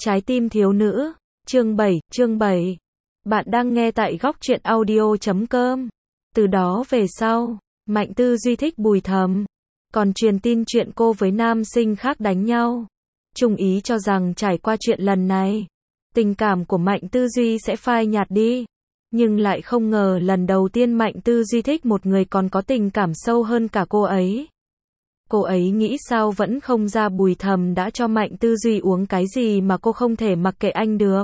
Trái tim thiếu nữ, chương 7. Bạn đang nghe tại góc truyện audio.com. Từ đó về sau, Mạnh Tư Duy thích Bùi Thầm, còn truyền tin chuyện cô với nam sinh khác đánh nhau. Trung ý cho rằng trải qua chuyện lần này, tình cảm của Mạnh Tư Duy sẽ phai nhạt đi. Nhưng lại không ngờ lần đầu tiên Mạnh Tư Duy thích một người còn có tình cảm sâu hơn cả cô ấy. Cô ấy nghĩ sao vẫn không ra Bùi Thầm đã cho Mạnh Tư Duy uống cái gì mà cô không thể mặc kệ anh được.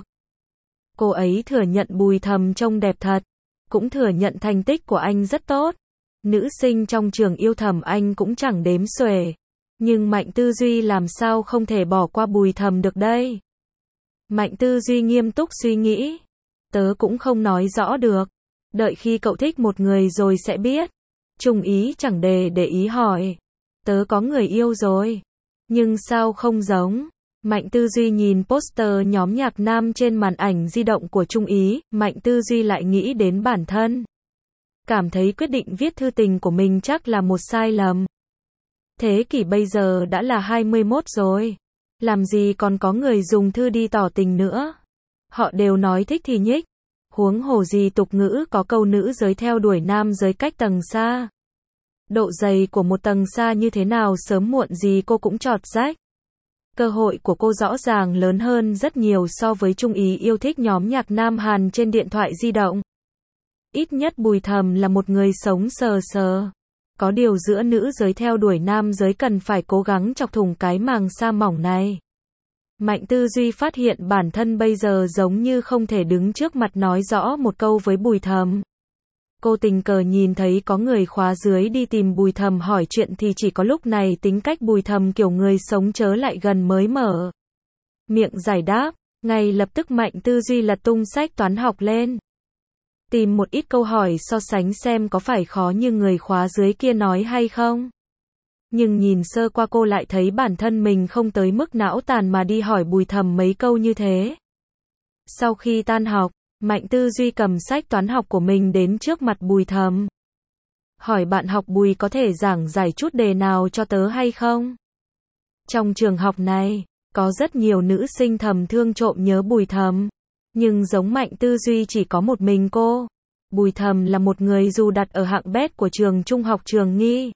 Cô ấy thừa nhận Bùi Thầm trông đẹp thật, cũng thừa nhận thành tích của anh rất tốt. Nữ sinh trong trường yêu thầm anh cũng chẳng đếm xuể. Nhưng Mạnh Tư Duy làm sao không thể bỏ qua Bùi Thầm được đây? Mạnh Tư Duy nghiêm túc suy nghĩ. Tớ cũng không nói rõ được. Đợi khi cậu thích một người rồi sẽ biết. Trung ý chẳng để ý hỏi. Tớ có người yêu rồi. Nhưng sao không giống? Mạnh Tư Duy nhìn poster nhóm nhạc nam trên màn ảnh di động của Trung ý, Mạnh Tư Duy lại nghĩ đến bản thân. Cảm thấy quyết định viết thư tình của mình chắc là một sai lầm. Thế kỷ bây giờ đã là 21 rồi. Làm gì còn có người dùng thư đi tỏ tình nữa. Họ đều nói thích thì nhích. Huống hồ gì tục ngữ có câu nữ giới theo đuổi nam giới cách tầng xa. Độ dày của một tầng xa như thế nào sớm muộn gì cô cũng chọt rách. Cơ hội của cô rõ ràng lớn hơn rất nhiều so với Trung ý yêu thích nhóm nhạc Nam Hàn trên điện thoại di động. Ít nhất Bùi Thầm là một người sống sờ sờ. Có điều giữa nữ giới theo đuổi nam giới cần phải cố gắng chọc thủng cái màng sa mỏng này. Mạnh Tư Duy phát hiện bản thân bây giờ giống như không thể đứng trước mặt nói rõ một câu với Bùi Thầm. Cô tình cờ nhìn thấy có người khóa dưới đi tìm Bùi Thầm hỏi chuyện thì chỉ có lúc này tính cách Bùi Thầm kiểu người sống chớ lại gần mới mở miệng giải đáp. Ngay lập tức Mạnh Tư Duy lật tung sách toán học lên. Tìm một ít câu hỏi so sánh xem có phải khó như người khóa dưới kia nói hay không. Nhưng nhìn sơ qua cô lại thấy bản thân mình không tới mức não tàn mà đi hỏi Bùi Thầm mấy câu như thế. Sau khi tan học, Mạnh Tư Duy cầm sách toán học của mình đến trước mặt Bùi Thầm. Hỏi bạn học Bùi có thể giảng giải chút đề nào cho tớ hay không? Trong trường học này, có rất nhiều nữ sinh thầm thương trộm nhớ Bùi Thầm. Nhưng giống Mạnh Tư Duy chỉ có một mình cô. Bùi Thầm là một người dù đặt ở hạng bét của trường trung học Trường Nghi.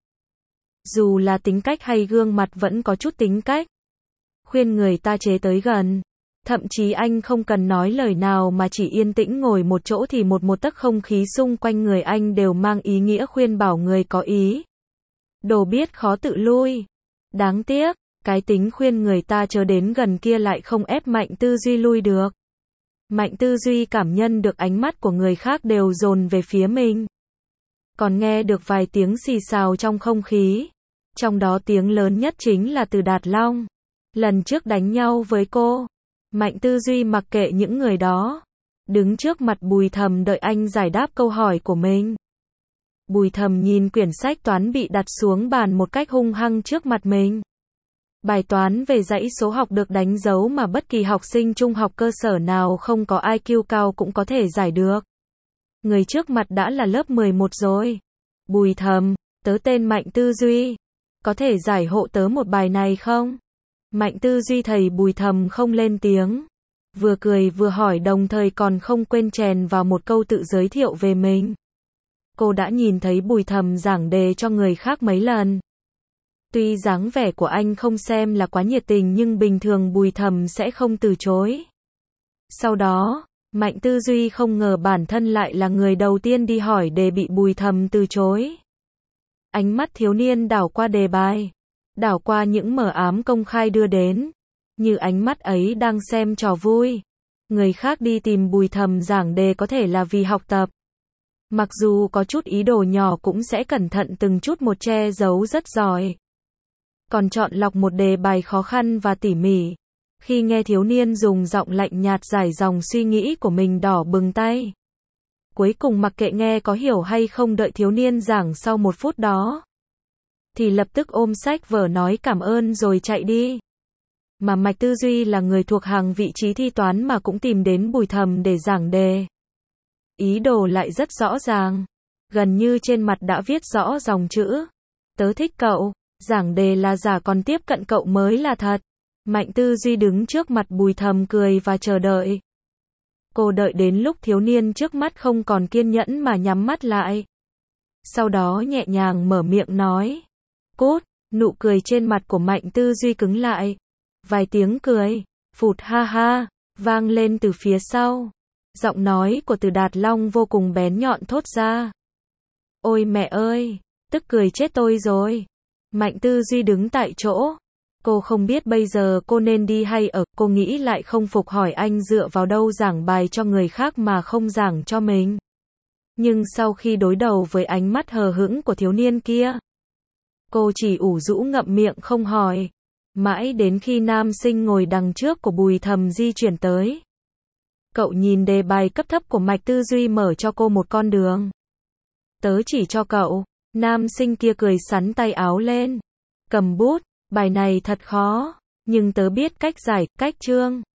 Dù là tính cách hay gương mặt vẫn có chút tính cách. Khuyên người ta chế tới gần. Thậm chí anh không cần nói lời nào mà chỉ yên tĩnh ngồi một chỗ thì một tấc không khí xung quanh người anh đều mang ý nghĩa khuyên bảo người có ý. Đồ biết khó tự lui. Đáng tiếc, cái tính khuyên người ta chớ đến gần kia lại không ép Mạnh Tư Duy lui được. Mạnh Tư Duy cảm nhận được ánh mắt của người khác đều dồn về phía mình. Còn nghe được vài tiếng xì xào trong không khí. Trong đó tiếng lớn nhất chính là từ Đạt Long. Lần trước đánh nhau với cô. Mạnh Tư Duy mặc kệ những người đó. Đứng trước mặt Bùi Thầm đợi anh giải đáp câu hỏi của mình. Bùi Thầm nhìn quyển sách toán bị đặt xuống bàn một cách hung hăng trước mặt mình. Bài toán về dãy số học được đánh dấu mà bất kỳ học sinh trung học cơ sở nào không có IQ cao cũng có thể giải được. Người trước mặt đã là lớp 11 rồi. Bùi Thầm, tớ tên Mạnh Tư Duy. Có thể giải hộ tớ một bài này không? Mạnh Tư Duy thầy Bùi Thầm không lên tiếng. Vừa cười vừa hỏi đồng thời còn không quên chèn vào một câu tự giới thiệu về mình. Cô đã nhìn thấy Bùi Thầm giảng đề cho người khác mấy lần. Tuy dáng vẻ của anh không xem là quá nhiệt tình nhưng bình thường Bùi Thầm sẽ không từ chối. Sau đó, Mạnh Tư Duy không ngờ bản thân lại là người đầu tiên đi hỏi đề bị Bùi Thầm từ chối. Ánh mắt thiếu niên đảo qua đề bài, đảo qua những mờ ám công khai đưa đến, như ánh mắt ấy đang xem trò vui. Người khác đi tìm Bùi Thầm giảng đề có thể là vì học tập. Mặc dù có chút ý đồ nhỏ cũng sẽ cẩn thận từng chút một che giấu rất giỏi. Còn chọn lọc một đề bài khó khăn và tỉ mỉ. Khi nghe thiếu niên dùng giọng lạnh nhạt giải dòng suy nghĩ của mình đỏ bừng tay. Cuối cùng mặc kệ nghe có hiểu hay không đợi thiếu niên giảng sau một phút đó. Thì lập tức ôm sách vở nói cảm ơn rồi chạy đi. Mà Mạnh Tư Duy là người thuộc hàng vị trí thi toán mà cũng tìm đến Bùi Thầm để giảng đề. Ý đồ lại rất rõ ràng. Gần như trên mặt đã viết rõ dòng chữ. Tớ thích cậu. Giảng đề là giả còn tiếp cận cậu mới là thật. Mạnh Tư Duy đứng trước mặt Bùi Thầm cười và chờ đợi. Cô đợi đến lúc thiếu niên trước mắt không còn kiên nhẫn mà nhắm mắt lại. Sau đó nhẹ nhàng mở miệng nói. Cút, nụ cười trên mặt của Mạnh Tư Duy cứng lại. Vài tiếng cười, phụt ha ha, vang lên từ phía sau. Giọng nói của Từ Đạt Long vô cùng bén nhọn thốt ra. Ôi mẹ ơi, tức cười chết tôi rồi. Mạnh Tư Duy đứng tại chỗ. Cô không biết bây giờ cô nên đi hay ở, cô nghĩ lại không phục hỏi anh dựa vào đâu giảng bài cho người khác mà không giảng cho mình. Nhưng sau khi đối đầu với ánh mắt hờ hững của thiếu niên kia, cô chỉ ủ rũ ngậm miệng không hỏi. Mãi đến khi nam sinh ngồi đằng trước của Bùi Thầm di chuyển tới. Cậu nhìn đề bài cấp thấp của Mạch Tư Duy mở cho cô một con đường. Tớ chỉ cho cậu. Nam sinh kia cười sắn tay áo lên. Cầm bút, bài này thật khó, nhưng tớ biết cách giải, cách chương.